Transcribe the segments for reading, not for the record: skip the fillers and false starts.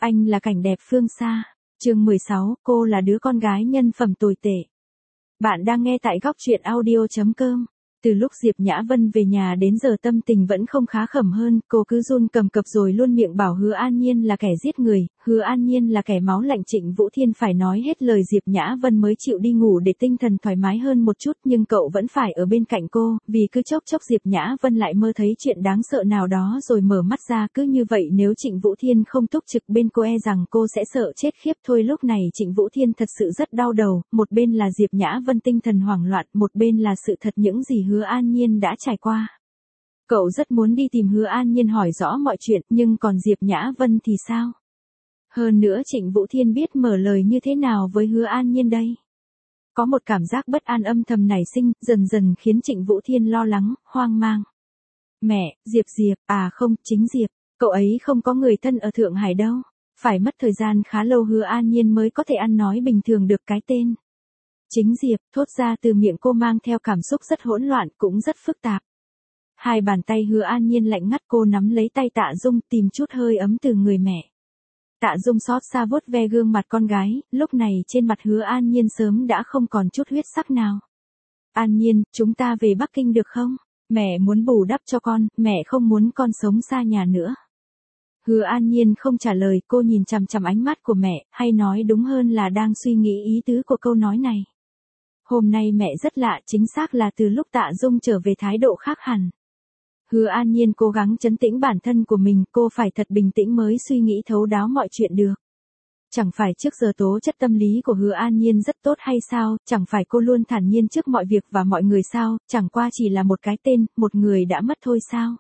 Anh là cảnh đẹp phương xa. Chương 16, cô là đứa con gái nhân phẩm tồi tệ. Bạn đang nghe tại góc truyện audio.com. Từ lúc Diệp Nhã Vân về nhà đến giờ tâm tình vẫn không khá khẩm hơn, cô cứ run cầm cập rồi luôn miệng bảo Hứa An Nhiên là kẻ giết người, Hứa An Nhiên là kẻ máu lạnh. Trịnh Vũ Thiên phải nói hết lời Diệp Nhã Vân mới chịu đi ngủ để tinh thần thoải mái hơn một chút, nhưng cậu vẫn phải ở bên cạnh cô, vì cứ chốc chốc Diệp Nhã Vân lại mơ thấy chuyện đáng sợ nào đó rồi mở mắt ra. Cứ như vậy nếu Trịnh Vũ Thiên không túc trực bên cô e rằng cô sẽ sợ chết khiếp thôi. Lúc này Trịnh Vũ Thiên thật sự rất đau đầu, một bên là Diệp Nhã Vân tinh thần hoảng loạn, một bên là sự thật những gì Hứa An Nhiên đã trải qua. Cậu rất muốn đi tìm Hứa An Nhiên hỏi rõ mọi chuyện, nhưng còn Diệp Nhã Vân thì sao? Hơn nữa Trịnh Vũ Thiên biết mở lời như thế nào với Hứa An Nhiên đây? Có một cảm giác bất an âm thầm nảy sinh, dần dần khiến Trịnh Vũ Thiên lo lắng, hoang mang. Mẹ, Diệp, à không, chính Diệp, cậu ấy không có người thân ở Thượng Hải đâu. Phải mất thời gian khá lâu Hứa An Nhiên mới có thể ăn nói bình thường được cái tên chính Diệp, thốt ra từ miệng cô mang theo cảm xúc rất hỗn loạn, cũng rất phức tạp. Hai bàn tay Hứa An Nhiên lạnh ngắt, cô nắm lấy tay Tạ Dung tìm chút hơi ấm từ người mẹ. Tạ Dung xót xa vuốt ve gương mặt con gái, lúc này trên mặt Hứa An Nhiên sớm đã không còn chút huyết sắc nào. An Nhiên, chúng ta về Bắc Kinh được không? Mẹ muốn bù đắp cho con, mẹ không muốn con sống xa nhà nữa. Hứa An Nhiên không trả lời, cô nhìn chằm chằm ánh mắt của mẹ, hay nói đúng hơn là đang suy nghĩ ý tứ của câu nói này. Hôm nay mẹ rất lạ, chính xác là từ lúc Tạ Dung trở về thái độ khác hẳn. Hứa An Nhiên cố gắng trấn tĩnh bản thân của mình, cô phải thật bình tĩnh mới suy nghĩ thấu đáo mọi chuyện được. Chẳng phải trước giờ tố chất tâm lý của Hứa An Nhiên rất tốt hay sao, chẳng phải cô luôn thản nhiên trước mọi việc và mọi người sao, chẳng qua chỉ là một cái tên, một người đã mất thôi sao.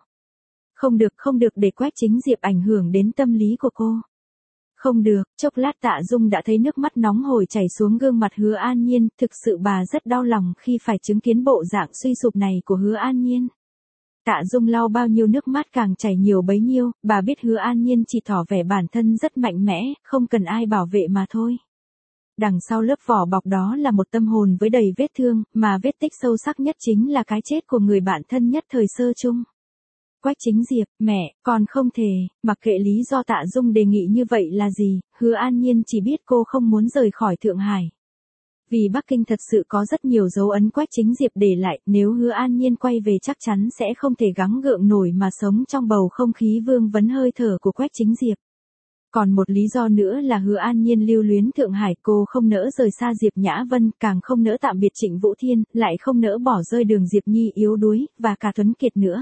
Không được để Quách Chính Diệp ảnh hưởng đến tâm lý của cô. Không được, chốc lát Tạ Dung đã thấy nước mắt nóng hổi chảy xuống gương mặt Hứa An Nhiên, thực sự bà rất đau lòng khi phải chứng kiến bộ dạng suy sụp này của Hứa An Nhiên. Tạ Dung lau bao nhiêu nước mắt càng chảy nhiều bấy nhiêu, bà biết Hứa An Nhiên chỉ tỏ vẻ bản thân rất mạnh mẽ, không cần ai bảo vệ mà thôi. Đằng sau lớp vỏ bọc đó là một tâm hồn với đầy vết thương, mà vết tích sâu sắc nhất chính là cái chết của người bạn thân nhất thời sơ chung. Quách Chính Diệp, mẹ, con không thể, mặc kệ lý do Tạ Dung đề nghị như vậy là gì, Hứa An Nhiên chỉ biết cô không muốn rời khỏi Thượng Hải. Vì Bắc Kinh thật sự có rất nhiều dấu ấn Quách Chính Diệp để lại, nếu Hứa An Nhiên quay về chắc chắn sẽ không thể gắng gượng nổi mà sống trong bầu không khí vương vấn hơi thở của Quách Chính Diệp. Còn một lý do nữa là Hứa An Nhiên lưu luyến Thượng Hải, cô không nỡ rời xa Diệp Nhã Vân, càng không nỡ tạm biệt Trịnh Vũ Thiên, lại không nỡ bỏ rơi Đường Diệp Nhi yếu đuối, và cả Tuấn Kiệt nữa.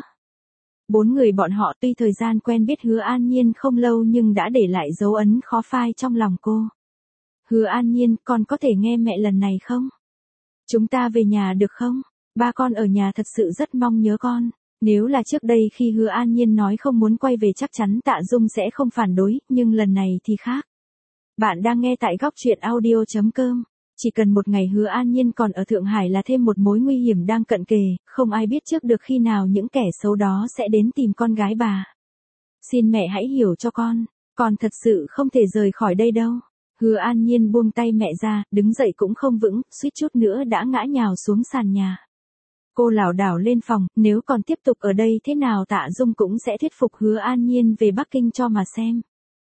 Bốn người bọn họ tuy thời gian quen biết Hứa An Nhiên không lâu nhưng đã để lại dấu ấn khó phai trong lòng cô. Hứa An Nhiên, con có thể nghe mẹ lần này không? Chúng ta về nhà được không? Ba con ở nhà thật sự rất mong nhớ con. Nếu là trước đây khi Hứa An Nhiên nói không muốn quay về chắc chắn Tạ Dung sẽ không phản đối, nhưng lần này thì khác. Bạn đang nghe tại góc truyện audio.com. Chỉ cần một ngày Hứa An Nhiên còn ở Thượng Hải là thêm một mối nguy hiểm đang cận kề, không ai biết trước được khi nào những kẻ xấu đó sẽ đến tìm con gái bà. Xin mẹ hãy hiểu cho con thật sự không thể rời khỏi đây đâu. Hứa An Nhiên buông tay mẹ ra, đứng dậy cũng không vững, suýt chút nữa đã ngã nhào xuống sàn nhà. Cô lảo đảo lên phòng, nếu còn tiếp tục ở đây thế nào Tạ Dung cũng sẽ thuyết phục Hứa An Nhiên về Bắc Kinh cho mà xem.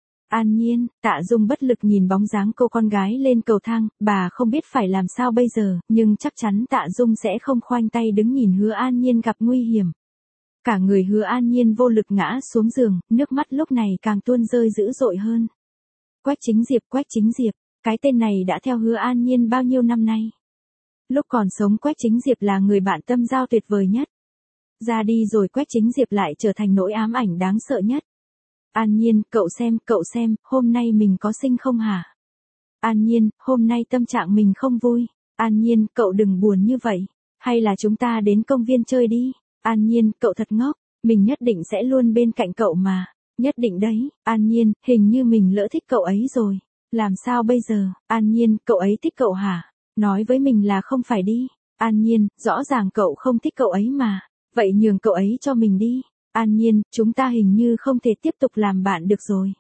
An Nhiên, Tạ Dung bất lực nhìn bóng dáng cô con gái lên cầu thang, bà không biết phải làm sao bây giờ, nhưng chắc chắn Tạ Dung sẽ không khoanh tay đứng nhìn Hứa An Nhiên gặp nguy hiểm. Cả người Hứa An Nhiên vô lực ngã xuống giường, nước mắt lúc này càng tuôn rơi dữ dội hơn. Quách Chính Diệp, cái tên này đã theo Hứa An Nhiên bao nhiêu năm nay. Lúc còn sống Quách Chính Diệp là người bạn tâm giao tuyệt vời nhất. Ra đi rồi Quách Chính Diệp lại trở thành nỗi ám ảnh đáng sợ nhất. An Nhiên, cậu xem, hôm nay mình có sinh không hả? An Nhiên, hôm nay tâm trạng mình không vui. An Nhiên, cậu đừng buồn như vậy. Hay là chúng ta đến công viên chơi đi. An Nhiên, cậu thật ngốc, mình nhất định sẽ luôn bên cạnh cậu mà. Nhất định đấy. An Nhiên, hình như mình lỡ thích cậu ấy rồi. Làm sao bây giờ? An Nhiên, cậu ấy thích cậu hả? Nói với mình là không phải đi. An Nhiên, rõ ràng cậu không thích cậu ấy mà. Vậy nhường cậu ấy cho mình đi. An Nhiên, chúng ta hình như không thể tiếp tục làm bạn được rồi.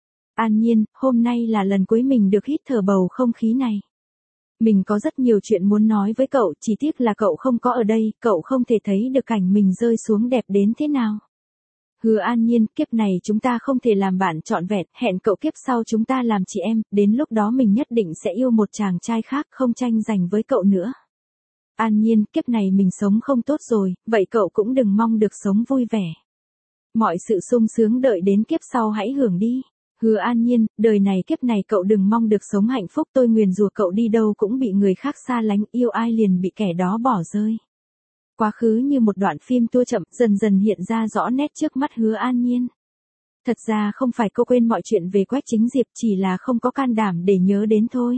An Nhiên, hôm nay là lần cuối mình được hít thở bầu không khí này. Mình có rất nhiều chuyện muốn nói với cậu, chỉ tiếc là cậu không có ở đây, cậu không thể thấy được cảnh mình rơi xuống đẹp đến thế nào. Hứa An Nhiên, kiếp này chúng ta không thể làm bạn trọn vẹn, hẹn cậu kiếp sau chúng ta làm chị em, đến lúc đó mình nhất định sẽ yêu một chàng trai khác không tranh giành với cậu nữa. An Nhiên, kiếp này mình sống không tốt rồi, vậy cậu cũng đừng mong được sống vui vẻ. Mọi sự sung sướng đợi đến kiếp sau hãy hưởng đi. Hứa An Nhiên, đời này kiếp này cậu đừng mong được sống hạnh phúc, tôi nguyền rủa cậu đi đâu cũng bị người khác xa lánh, yêu ai liền bị kẻ đó bỏ rơi. Quá khứ như một đoạn phim tua chậm, dần dần hiện ra rõ nét trước mắt Hứa An Nhiên. Thật ra không phải cô quên mọi chuyện về Quách Chính Diệp, chỉ là không có can đảm để nhớ đến thôi.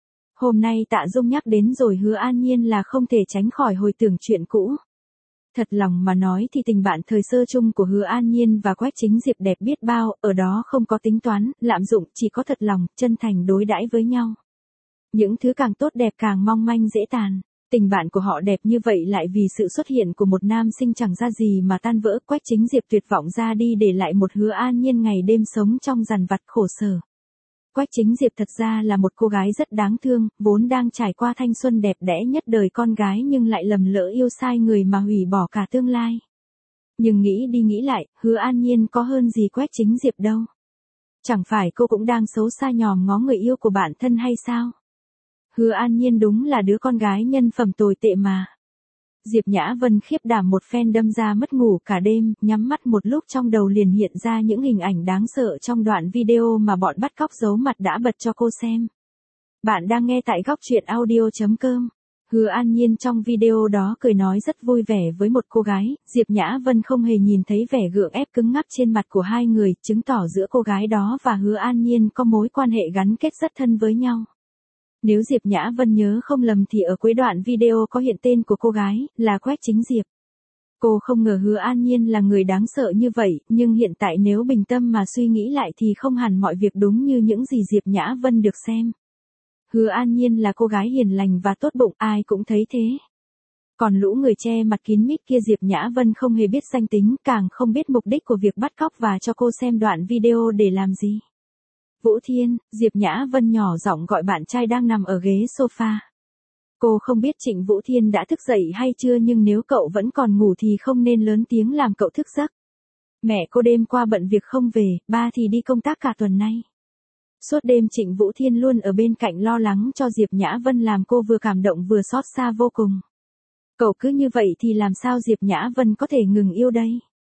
Hôm nay Tạ Dung nhắc đến rồi, Hứa An Nhiên là không thể tránh khỏi hồi tưởng chuyện cũ. Thật lòng mà nói thì tình bạn thời sơ chung của Hứa An Nhiên và Quách Chính Diệp đẹp biết bao, ở đó không có tính toán, lạm dụng, chỉ có thật lòng, chân thành đối đãi với nhau. Những thứ càng tốt đẹp càng mong manh dễ tàn. Tình bạn của họ đẹp như vậy lại vì sự xuất hiện của một nam sinh chẳng ra gì mà tan vỡ. Quách Chính Diệp tuyệt vọng ra đi để lại một Hứa An Nhiên ngày đêm sống trong dằn vặt khổ sở. Quách Chính Diệp thật ra là một cô gái rất đáng thương, vốn đang trải qua thanh xuân đẹp đẽ nhất đời con gái nhưng lại lầm lỡ yêu sai người mà hủy bỏ cả tương lai. Nhưng nghĩ đi nghĩ lại, Hứa An Nhiên có hơn gì Quách Chính Diệp đâu. Chẳng phải cô cũng đang xấu xa nhòm ngó người yêu của bản thân hay sao? Hứa An Nhiên đúng là đứa con gái nhân phẩm tồi tệ mà. Diệp Nhã Vân khiếp đảm một phen đâm ra mất ngủ cả đêm, nhắm mắt một lúc trong đầu liền hiện ra những hình ảnh đáng sợ trong đoạn video mà bọn bắt cóc giấu mặt đã bật cho cô xem. Bạn đang nghe tại góc truyện audio.com. Hứa An Nhiên trong video đó cười nói rất vui vẻ với một cô gái, Diệp Nhã Vân không hề nhìn thấy vẻ gượng ép cứng ngắc trên mặt của hai người, chứng tỏ giữa cô gái đó và Hứa An Nhiên có mối quan hệ gắn kết rất thân với nhau. Nếu Diệp Nhã Vân nhớ không lầm thì ở cuối đoạn video có hiện tên của cô gái, là Quách Chính Diệp. Cô không ngờ Hứa An Nhiên là người đáng sợ như vậy, nhưng hiện tại nếu bình tâm mà suy nghĩ lại thì không hẳn mọi việc đúng như những gì Diệp Nhã Vân được xem. Hứa An Nhiên là cô gái hiền lành và tốt bụng, ai cũng thấy thế. Còn lũ người che mặt kín mít kia Diệp Nhã Vân không hề biết danh tính, càng không biết mục đích của việc bắt cóc và cho cô xem đoạn video để làm gì. Vũ Thiên, Diệp Nhã Vân nhỏ giọng gọi bạn trai đang nằm ở ghế sofa. Cô không biết Trịnh Vũ Thiên đã thức dậy hay chưa, nhưng nếu cậu vẫn còn ngủ thì không nên lớn tiếng làm cậu thức giấc. Mẹ cô đêm qua bận việc không về, ba thì đi công tác cả tuần nay. Suốt đêm Trịnh Vũ Thiên luôn ở bên cạnh lo lắng cho Diệp Nhã Vân làm cô vừa cảm động vừa xót xa vô cùng. Cậu cứ như vậy thì làm sao Diệp Nhã Vân có thể ngừng yêu đây?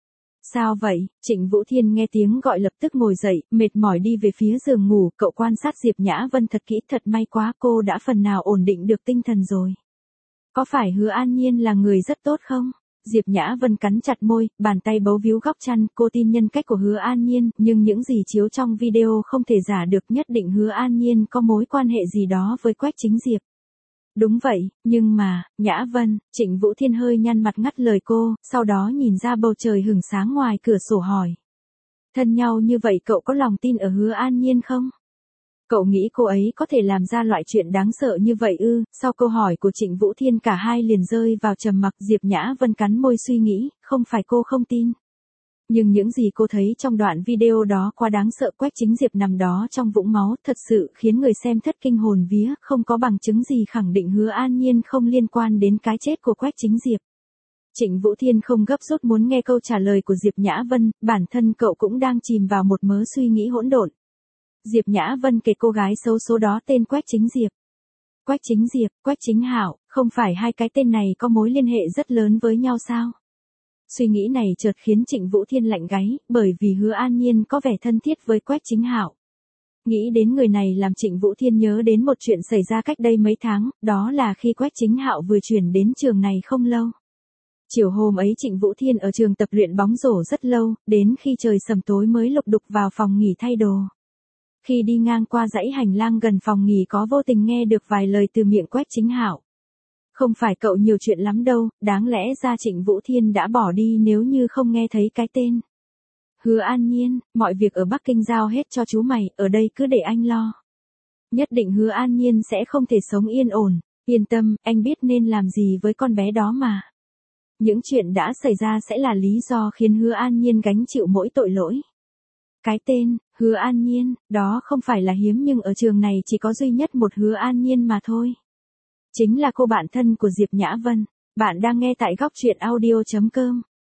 Sao vậy? Trịnh Vũ Thiên nghe tiếng gọi lập tức ngồi dậy, mệt mỏi đi về phía giường ngủ, cậu quan sát Diệp Nhã Vân thật kỹ, thật may quá cô đã phần nào ổn định được tinh thần rồi. Có phải Hứa An Nhiên là người rất tốt không? Diệp Nhã Vân cắn chặt môi, bàn tay bấu víu góc chăn, cô tin nhân cách của Hứa An Nhiên, nhưng những gì chiếu trong video không thể giả được, nhất định Hứa An Nhiên có mối quan hệ gì đó với Quách Chính Diệp. Đúng vậy, nhưng mà, Nhã Vân, Trịnh Vũ Thiên hơi nhăn mặt ngắt lời cô, sau đó nhìn ra bầu trời hửng sáng ngoài cửa sổ hỏi. Thân nhau như vậy cậu có lòng tin ở Hứa An Nhiên không? Cậu nghĩ cô ấy có thể làm ra loại chuyện đáng sợ như vậy ư? Sau câu hỏi của Trịnh Vũ Thiên cả hai liền rơi vào trầm mặc. Diệp Nhã Vân cắn môi suy nghĩ, không phải cô không tin. Nhưng những gì cô thấy trong đoạn video đó quá đáng sợ. Quách Chính Diệp nằm đó trong vũng máu thật sự khiến người xem thất kinh hồn vía, không có bằng chứng gì khẳng định Hứa An Nhiên không liên quan đến cái chết của Quách Chính Diệp. Trịnh Vũ Thiên không gấp rút muốn nghe câu trả lời của Diệp Nhã Vân, bản thân cậu cũng đang chìm vào một mớ suy nghĩ hỗn độn. Diệp Nhã Vân kể cô gái xấu số đó tên Quách Chính Diệp. Quách Chính Diệp, Quách Chính Hạo, không phải hai cái tên này có mối liên hệ rất lớn với nhau sao? Suy nghĩ này chợt khiến Trịnh Vũ Thiên lạnh gáy, bởi vì Hứa An Nhiên có vẻ thân thiết với Quách Chính Hạo. Nghĩ đến người này làm Trịnh Vũ Thiên nhớ đến một chuyện xảy ra cách đây mấy tháng, đó là khi Quách Chính Hạo vừa chuyển đến trường này không lâu. Chiều hôm ấy Trịnh Vũ Thiên ở trường tập luyện bóng rổ rất lâu, đến khi trời sầm tối mới lục đục vào phòng nghỉ thay đồ. Khi đi ngang qua dãy hành lang gần phòng nghỉ có vô tình nghe được vài lời từ miệng Quách Chính Hạo. Không phải cậu nhiều chuyện lắm đâu, đáng lẽ ra Trịnh Vũ Thiên đã bỏ đi nếu như không nghe thấy cái tên. Hứa An Nhiên, mọi việc ở Bắc Kinh giao hết cho chú mày, ở đây cứ để anh lo. Nhất định Hứa An Nhiên sẽ không thể sống yên ổn, yên tâm, anh biết nên làm gì với con bé đó mà. Những chuyện đã xảy ra sẽ là lý do khiến Hứa An Nhiên gánh chịu mỗi tội lỗi. Cái tên, Hứa An Nhiên, đó không phải là hiếm nhưng ở trường này chỉ có duy nhất một Hứa An Nhiên mà thôi. Chính là cô bạn thân của Diệp Nhã Vân. Bạn đang nghe tại góc truyện audio.com.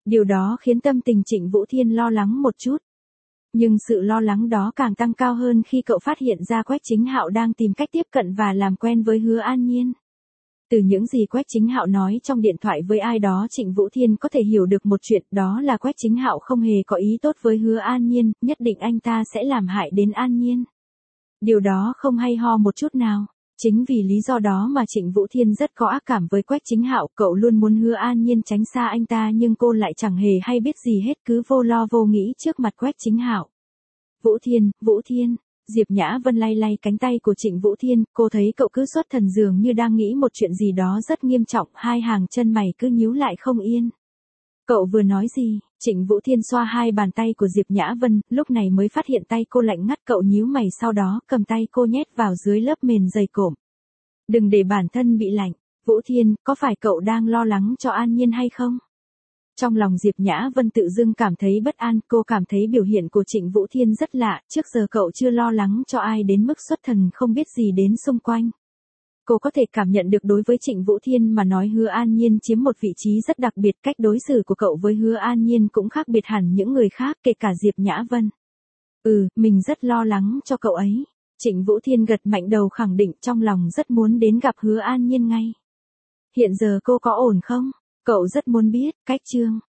Điều đó khiến tâm tình Trịnh Vũ Thiên lo lắng một chút. Nhưng sự lo lắng đó càng tăng cao hơn khi cậu phát hiện ra Quách Chính Hạo đang tìm cách tiếp cận và làm quen với Hứa An Nhiên. Từ những gì Quách Chính Hạo nói trong điện thoại với ai đó, Trịnh Vũ Thiên có thể hiểu được một chuyện, đó là Quách Chính Hạo không hề có ý tốt với Hứa An Nhiên, nhất định anh ta sẽ làm hại đến An Nhiên. Điều đó không hay ho một chút nào. Chính vì lý do đó mà Trịnh Vũ Thiên rất có ác cảm với Quách Chính Hạo, cậu luôn muốn Hứa An Nhiên tránh xa anh ta nhưng cô lại chẳng hề hay biết gì hết, cứ vô lo vô nghĩ trước mặt Quách Chính Hạo. Vũ Thiên, Diệp Nhã Vân lay lay cánh tay của Trịnh Vũ Thiên, cô thấy cậu cứ xuất thần dường như đang nghĩ một chuyện gì đó rất nghiêm trọng, hai hàng chân mày cứ nhíu lại không yên. Cậu vừa nói gì? Trịnh Vũ Thiên xoa hai bàn tay của Diệp Nhã Vân, lúc này mới phát hiện tay cô lạnh ngắt, cậu nhíu mày sau đó cầm tay cô nhét vào dưới lớp mền dày cộm. Đừng để bản thân bị lạnh. Vũ Thiên, có phải cậu đang lo lắng cho An Nhiên hay không? Trong lòng Diệp Nhã Vân tự dưng cảm thấy bất an, cô cảm thấy biểu hiện của Trịnh Vũ Thiên rất lạ, trước giờ cậu chưa lo lắng cho ai đến mức xuất thần không biết gì đến xung quanh. Cô có thể cảm nhận được đối với Trịnh Vũ Thiên mà nói Hứa An Nhiên chiếm một vị trí rất đặc biệt, cách đối xử của cậu với Hứa An Nhiên cũng khác biệt hẳn những người khác, kể cả Diệp Nhã Vân. Mình rất lo lắng cho cậu ấy. Trịnh Vũ Thiên gật mạnh đầu khẳng định, trong lòng rất muốn đến gặp Hứa An Nhiên ngay. Hiện giờ cô có ổn không? Cậu rất muốn biết. Cách chương